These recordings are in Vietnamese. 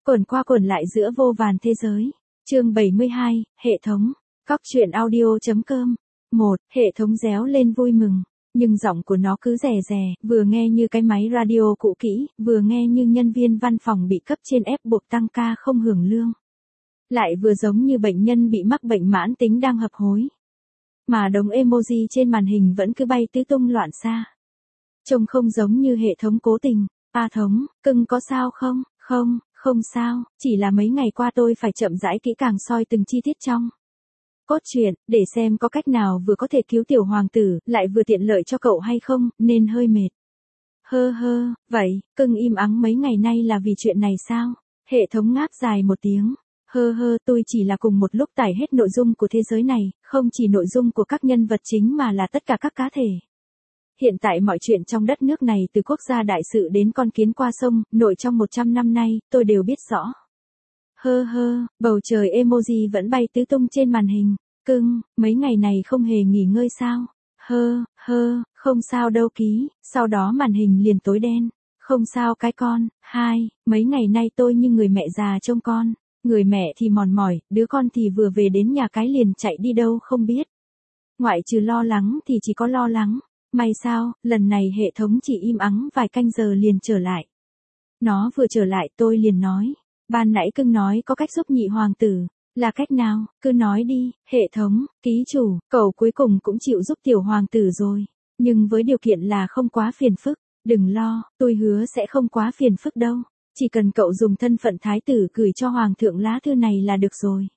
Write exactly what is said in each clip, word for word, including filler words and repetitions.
Quẩn qua quẩn lại giữa vô vàn thế giới. Chương bảy mươi hai, hệ thống. Cóc truyện audio chấm com. một. Hệ thống réo lên vui mừng, nhưng giọng của nó cứ rè rè, vừa nghe như cái máy radio cũ kỹ, vừa nghe như nhân viên văn phòng bị cấp trên ép buộc tăng ca không hưởng lương. Lại vừa giống như bệnh nhân bị mắc bệnh mãn tính đang hấp hối. Mà đống emoji trên màn hình vẫn cứ bay tứ tung loạn xạ. Trông không giống như hệ thống cố tình. A thống, cưng có sao không? Không, không sao, chỉ là mấy ngày qua tôi phải chậm rãi kỹ càng soi từng chi tiết trong cốt truyện, để xem có cách nào vừa có thể cứu tiểu hoàng tử, lại vừa tiện lợi cho cậu hay không, nên hơi mệt. Hơ hơ, vậy, cưng im ắng mấy ngày nay là vì chuyện này sao? Hệ thống ngáp dài một tiếng. Hơ hơ, tôi chỉ là cùng một lúc tải hết nội dung của thế giới này, không chỉ nội dung của các nhân vật chính mà là tất cả các cá thể. Hiện tại mọi chuyện trong đất nước này từ quốc gia đại sự đến con kiến qua sông, nội trong một trăm năm nay, tôi đều biết rõ. Hơ hơ, bầu trời emoji vẫn bay tứ tung trên màn hình. Cưng, mấy ngày này không hề nghỉ ngơi sao? Hơ, hơ, không sao đâu ký, sau đó màn hình liền tối đen. Không sao cái con. Hai, mấy ngày nay tôi như người mẹ già trông con. Người mẹ thì mòn mỏi, đứa con thì vừa về đến nhà cái liền chạy đi đâu không biết. Ngoại trừ lo lắng thì chỉ có lo lắng. May sao, lần này hệ thống chỉ im ắng vài canh giờ liền trở lại. Nó vừa trở lại tôi liền nói. Ban nãy cưng nói có cách giúp nhị hoàng tử. Là cách nào, cứ nói đi. Hệ thống, ký chủ, cậu cuối cùng cũng chịu giúp tiểu hoàng tử rồi. Nhưng với điều kiện là không quá phiền phức. Đừng lo, tôi hứa sẽ không quá phiền phức đâu. Chỉ cần cậu dùng thân phận thái tử gửi cho hoàng thượng lá thư này là được rồi.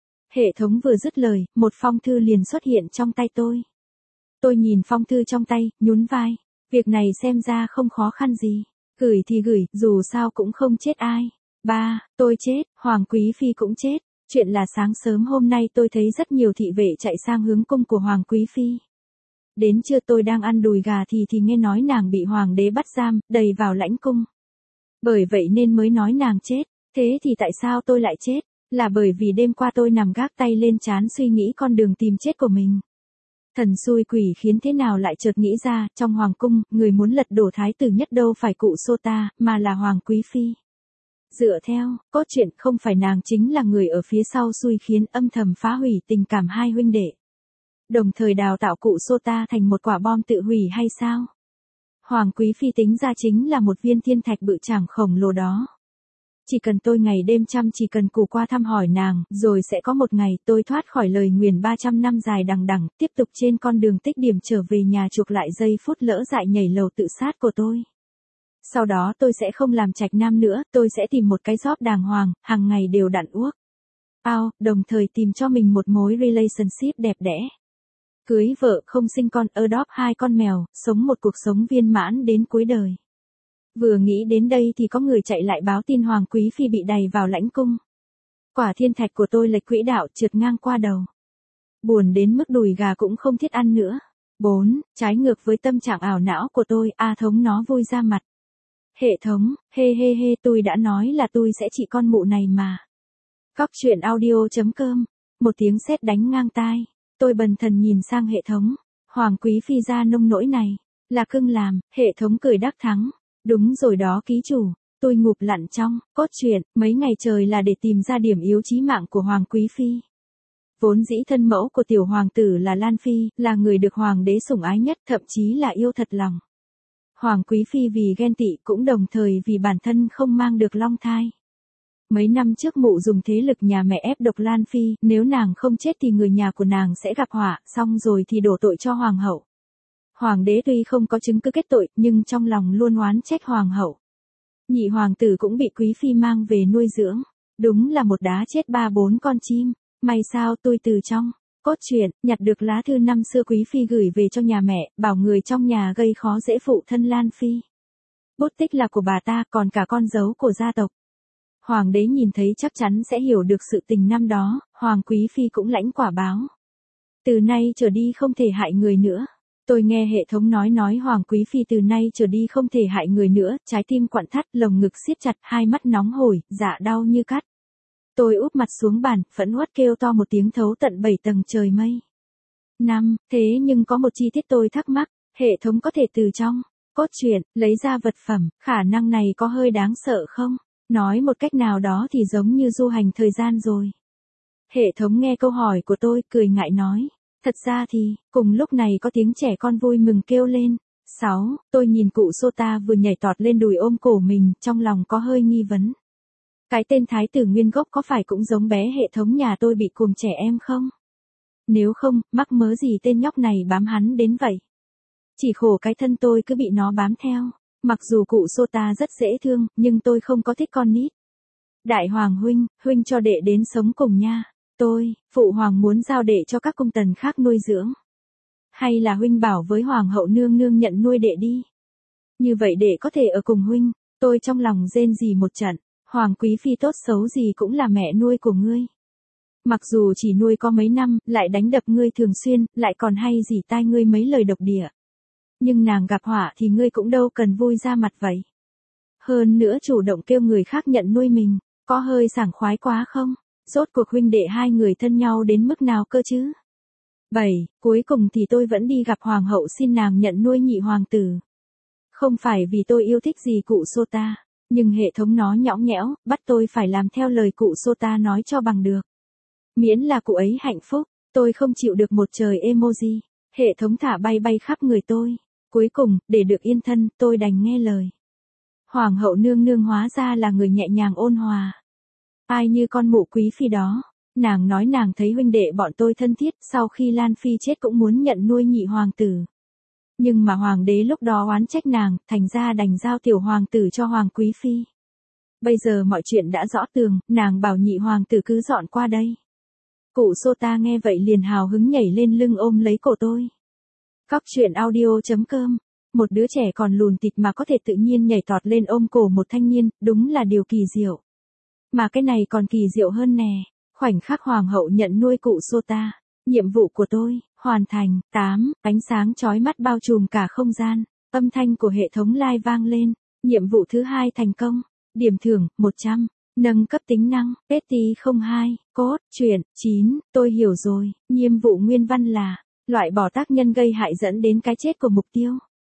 Hệ thống vừa dứt lời, một phong thư liền xuất hiện trong tay tôi. Tôi nhìn phong thư trong tay, nhún vai. Việc này xem ra không khó khăn gì. Gửi thì gửi, dù sao cũng không chết ai. Ba, tôi chết, Hoàng Quý Phi cũng chết. Chuyện là sáng sớm hôm nay tôi thấy rất nhiều thị vệ chạy sang hướng cung của Hoàng Quý Phi. Đến trưa tôi đang ăn đùi gà thì thì nghe nói nàng bị hoàng đế bắt giam, đầy vào lãnh cung. Bởi vậy nên mới nói nàng chết. Thế thì tại sao tôi lại chết? Là bởi vì đêm qua tôi nằm gác tay lên trán suy nghĩ con đường tìm chết của mình. Thần xui quỷ khiến thế nào lại chợt nghĩ ra, trong hoàng cung, người muốn lật đổ thái tử nhất đâu phải cụ Sota, mà là Hoàng Quý Phi. Dựa theo cốt truyện, không phải nàng chính là người ở phía sau xui khiến âm thầm phá hủy tình cảm hai huynh đệ. Đồng thời đào tạo cụ Sota thành một quả bom tự hủy hay sao? Hoàng Quý Phi tính ra chính là một viên thiên thạch bự chảng khổng lồ đó. Chỉ cần tôi ngày đêm chăm chỉ cần cù qua thăm hỏi nàng, rồi sẽ có một ngày tôi thoát khỏi lời nguyền ba trăm năm dài đằng đẵng, tiếp tục trên con đường tích điểm trở về nhà chuộc lại giây phút lỡ dại nhảy lầu tự sát của tôi. Sau đó tôi sẽ không làm trạch nam nữa, tôi sẽ tìm một cái job đàng hoàng, hàng ngày đều đặn uốc ao, đồng thời tìm cho mình một mối relationship đẹp đẽ. Cưới vợ không sinh con, adopt hai con mèo, sống một cuộc sống viên mãn đến cuối đời. Vừa nghĩ đến đây thì có người chạy lại báo tin Hoàng Quý Phi bị đày vào lãnh cung. Quả thiên thạch của tôi lệch quỹ đạo trượt ngang qua đầu. Buồn đến mức đùi gà cũng không thiết ăn nữa. bốn. Trái ngược với tâm trạng ảo não của tôi, A thống nó vui ra mặt. Hệ thống, hê hê hê, tôi đã nói là tôi sẽ trị con mụ này mà. Cóc truyện audio chấm com. Một tiếng sét đánh ngang tai. Tôi bần thần nhìn sang hệ thống. Hoàng Quý Phi ra nông nỗi này. Là cưng làm, hệ thống cười đắc thắng. Đúng rồi đó ký chủ. Tôi ngụp lặn trong cốt truyện, mấy ngày trời là để tìm ra điểm yếu chí mạng của Hoàng Quý Phi. Vốn dĩ thân mẫu của tiểu hoàng tử là Lan Phi, là người được hoàng đế sủng ái nhất, thậm chí là yêu thật lòng. Hoàng Quý Phi vì ghen tị cũng đồng thời vì bản thân không mang được long thai. Mấy năm trước mụ dùng thế lực nhà mẹ ép độc Lan Phi, nếu nàng không chết thì người nhà của nàng sẽ gặp họa, xong rồi thì đổ tội cho hoàng hậu. Hoàng đế tuy không có chứng cứ kết tội, nhưng trong lòng luôn oán trách hoàng hậu. Nhị hoàng tử cũng bị Quý Phi mang về nuôi dưỡng. Đúng là một đá chết ba bốn con chim. May sao tôi từ trong cốt truyện nhặt được lá thư năm xưa Quý Phi gửi về cho nhà mẹ, bảo người trong nhà gây khó dễ phụ thân Lan Phi. Bút tích là của bà ta, còn cả con dấu của gia tộc. Hoàng đế nhìn thấy chắc chắn sẽ hiểu được sự tình năm đó, Hoàng Quý Phi cũng lãnh quả báo. Từ nay trở đi không thể hại người nữa. Tôi nghe hệ thống nói nói Hoàng Quý Phi từ nay trở đi không thể hại người nữa, trái tim quặn thắt, lồng ngực siết chặt, hai mắt nóng hổi, dạ đau như cắt. Tôi úp mặt xuống bàn, phẫn uất kêu to một tiếng thấu tận bảy tầng trời mây. Năm, thế nhưng có một chi tiết tôi thắc mắc, hệ thống có thể từ trong cốt truyện lấy ra vật phẩm, khả năng này có hơi đáng sợ không? Nói một cách nào đó thì giống như du hành thời gian rồi. Hệ thống nghe câu hỏi của tôi, cười ngại nói. Thật ra thì, cùng lúc này có tiếng trẻ con vui mừng kêu lên. Sáu, tôi nhìn cụ Sota vừa nhảy tọt lên đùi ôm cổ mình, trong lòng có hơi nghi vấn. Cái tên thái tử nguyên gốc có phải cũng giống bé hệ thống nhà tôi bị cuồng trẻ em không? Nếu không, mắc mớ gì tên nhóc này bám hắn đến vậy? Chỉ khổ cái thân tôi cứ bị nó bám theo. Mặc dù cụ Sota rất dễ thương, nhưng tôi không có thích con nít. Đại hoàng huynh, huynh cho đệ đến sống cùng nha. Tôi, phụ hoàng muốn giao đệ cho các cung tần khác nuôi dưỡng. Hay là huynh bảo với hoàng hậu nương nương nhận nuôi đệ đi. Như vậy đệ có thể ở cùng huynh. Tôi trong lòng rên rỉ một trận. Hoàng quý phi tốt xấu gì cũng là mẹ nuôi của ngươi. Mặc dù chỉ nuôi có mấy năm, lại đánh đập ngươi thường xuyên, lại còn hay dỉ tai ngươi mấy lời độc địa. Nhưng nàng gặp họa thì ngươi cũng đâu cần vui ra mặt vậy. Hơn nữa chủ động kêu người khác nhận nuôi mình, có hơi sảng khoái quá không? Rốt cuộc huynh đệ hai người thân nhau đến mức nào cơ chứ? bảy. Cuối cùng thì tôi vẫn đi gặp hoàng hậu xin nàng nhận nuôi nhị hoàng tử. Không phải vì tôi yêu thích gì cụ Sota, nhưng hệ thống nó nhõng nhẽo, bắt tôi phải làm theo lời cụ Sota nói cho bằng được. Miễn là cụ ấy hạnh phúc, tôi không chịu được một trời emoji. Hệ thống thả bay bay khắp người tôi. Cuối cùng, để được yên thân, tôi đành nghe lời. Hoàng hậu nương nương hóa ra là người nhẹ nhàng ôn hòa. Ai như con mụ quý phi đó. Nàng nói nàng thấy huynh đệ bọn tôi thân thiết, sau khi Lan Phi chết cũng muốn nhận nuôi nhị hoàng tử. Nhưng mà hoàng đế lúc đó oán trách nàng, thành ra đành giao tiểu hoàng tử cho hoàng quý phi. Bây giờ mọi chuyện đã rõ tường, nàng bảo nhị hoàng tử cứ dọn qua đây. Cụ Sota nghe vậy liền hào hứng nhảy lên lưng ôm lấy cổ tôi. Cóc truyện audio chấm com. Một đứa trẻ còn lùn tịt mà có thể tự nhiên nhảy tọt lên ôm cổ một thanh niên, đúng là điều kỳ diệu. Mà cái này còn kỳ diệu hơn nè. Khoảnh khắc hoàng hậu nhận nuôi cụ Sota. Nhiệm vụ của tôi, hoàn thành. Tám. Ánh sáng chói mắt bao trùm cả không gian. Âm thanh của hệ thống live vang lên. Nhiệm vụ thứ hai thành công. Điểm thưởng, một trăm. Nâng cấp tính năng, ét tê không hai, cốt, truyện, chín. Tôi hiểu rồi. Nhiệm vụ nguyên văn là loại bỏ tác nhân gây hại dẫn đến cái chết của mục tiêu.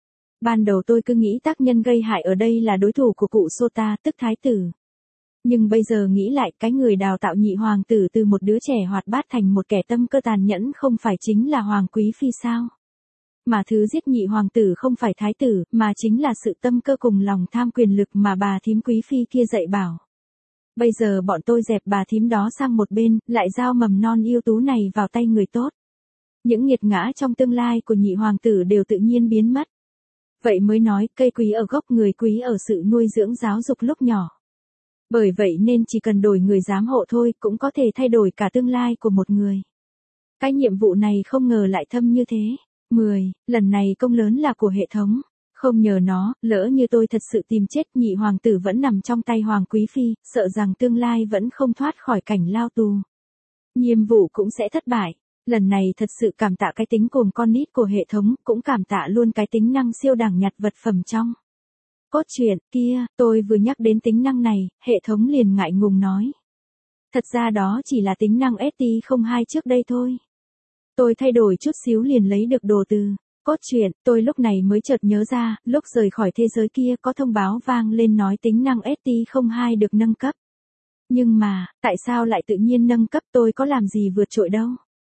Ban đầu tôi cứ nghĩ tác nhân gây hại ở đây là đối thủ của cụ Sota, tức thái tử. Nhưng bây giờ nghĩ lại, cái người đào tạo nhị hoàng tử từ một đứa trẻ hoạt bát thành một kẻ tâm cơ tàn nhẫn không phải chính là hoàng quý phi sao? Mà thứ giết nhị hoàng tử không phải thái tử, mà chính là sự tâm cơ cùng lòng tham quyền lực mà bà thím quý phi kia dạy bảo. Bây giờ bọn tôi dẹp bà thím đó sang một bên, lại giao mầm non ưu tú này vào tay người tốt. Những nghiệt ngã trong tương lai của nhị hoàng tử đều tự nhiên biến mất. Vậy mới nói, cây quý ở gốc, người quý ở sự nuôi dưỡng giáo dục lúc nhỏ. Bởi vậy nên chỉ cần đổi người giám hộ thôi, cũng có thể thay đổi cả tương lai của một người. Cái nhiệm vụ này không ngờ lại thâm như thế. mười. Lần này công lớn là của hệ thống. Không nhờ nó, lỡ như tôi thật sự tìm chết, nhị hoàng tử vẫn nằm trong tay hoàng quý phi, sợ rằng tương lai vẫn không thoát khỏi cảnh lao tù. Nhiệm vụ cũng sẽ thất bại. Lần này thật sự cảm tạ cái tính cuồng con nít của hệ thống, cũng cảm tạ luôn cái tính năng siêu đẳng nhặt vật phẩm trong cốt truyện kia. Tôi vừa nhắc đến tính năng này, hệ thống liền ngại ngùng nói. Thật ra đó chỉ là tính năng ét tê không hai trước đây thôi. Tôi thay đổi chút xíu liền lấy được đồ từ cốt truyện. Tôi lúc này mới chợt nhớ ra, lúc rời khỏi thế giới kia có thông báo vang lên nói tính năng ét tê không hai được nâng cấp. Nhưng mà, tại sao lại tự nhiên nâng cấp, tôi có làm gì vượt trội đâu.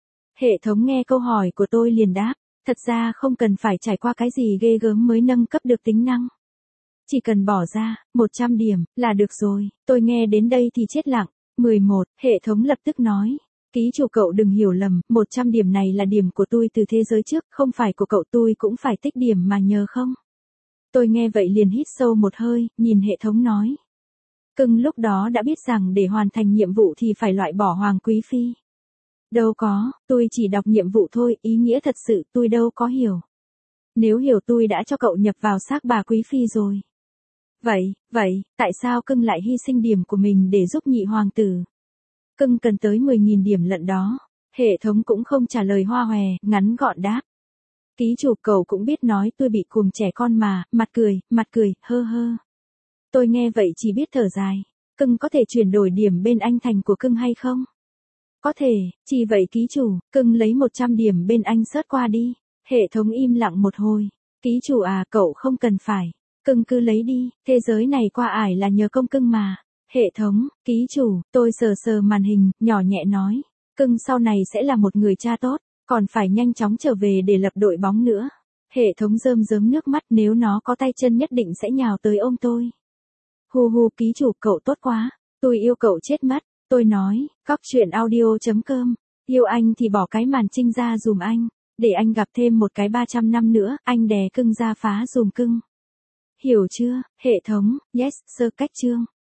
Hệ thống nghe câu hỏi của tôi liền đáp, thật ra không cần phải trải qua cái gì ghê gớm mới nâng cấp được tính năng. Chỉ cần bỏ ra một trăm điểm là được rồi. Tôi nghe đến đây thì chết lặng. mười một. Hệ thống lập tức nói, ký chủ cậu đừng hiểu lầm, một trăm điểm này là điểm của tôi từ thế giới trước, không phải của cậu, tôi cũng phải tích điểm mà nhờ không. Tôi nghe vậy liền hít sâu một hơi, nhìn hệ thống nói. Cưng lúc đó đã biết rằng để hoàn thành nhiệm vụ thì phải loại bỏ hoàng quý phi. Đâu có, tôi chỉ đọc nhiệm vụ thôi, ý nghĩa thật sự tôi đâu có hiểu. Nếu hiểu tôi đã cho cậu nhập vào xác bà quý phi rồi. Vậy, vậy, tại sao cưng lại hy sinh điểm của mình để giúp nhị hoàng tử? Cưng cần tới mười nghìn điểm lận đó. Hệ thống cũng không trả lời hoa hòe, ngắn gọn đáp. Ký chủ cậu cũng biết nói tôi bị cuồng trẻ con mà, mặt cười, mặt cười, hơ hơ. Tôi nghe vậy chỉ biết thở dài. Cưng có thể chuyển đổi điểm bên anh thành của cưng hay không? Có thể, chỉ vậy ký chủ, cưng lấy một trăm điểm bên anh search qua đi. Hệ thống im lặng một hồi. Ký chủ à, cậu không cần phải. Cưng cứ lấy đi, thế giới này qua ải là nhờ công cưng mà. Hệ thống, ký chủ, tôi sờ sờ màn hình, nhỏ nhẹ nói. Cưng sau này sẽ là một người cha tốt, còn phải nhanh chóng trở về để lập đội bóng nữa. Hệ thống rơm rớm nước mắt, nếu nó có tay chân nhất định sẽ nhào tới ôm tôi. Hu hu, ký chủ, cậu tốt quá. Tôi yêu cậu chết mất. Tôi nói, cóc truyện audio chấm com. Yêu anh thì bỏ cái màn trinh ra dùm anh. Để anh gặp thêm một cái ba trăm năm nữa, anh đè cưng ra phá dùm cưng. Hiểu chưa, hệ thống, yes, sir, cách chương.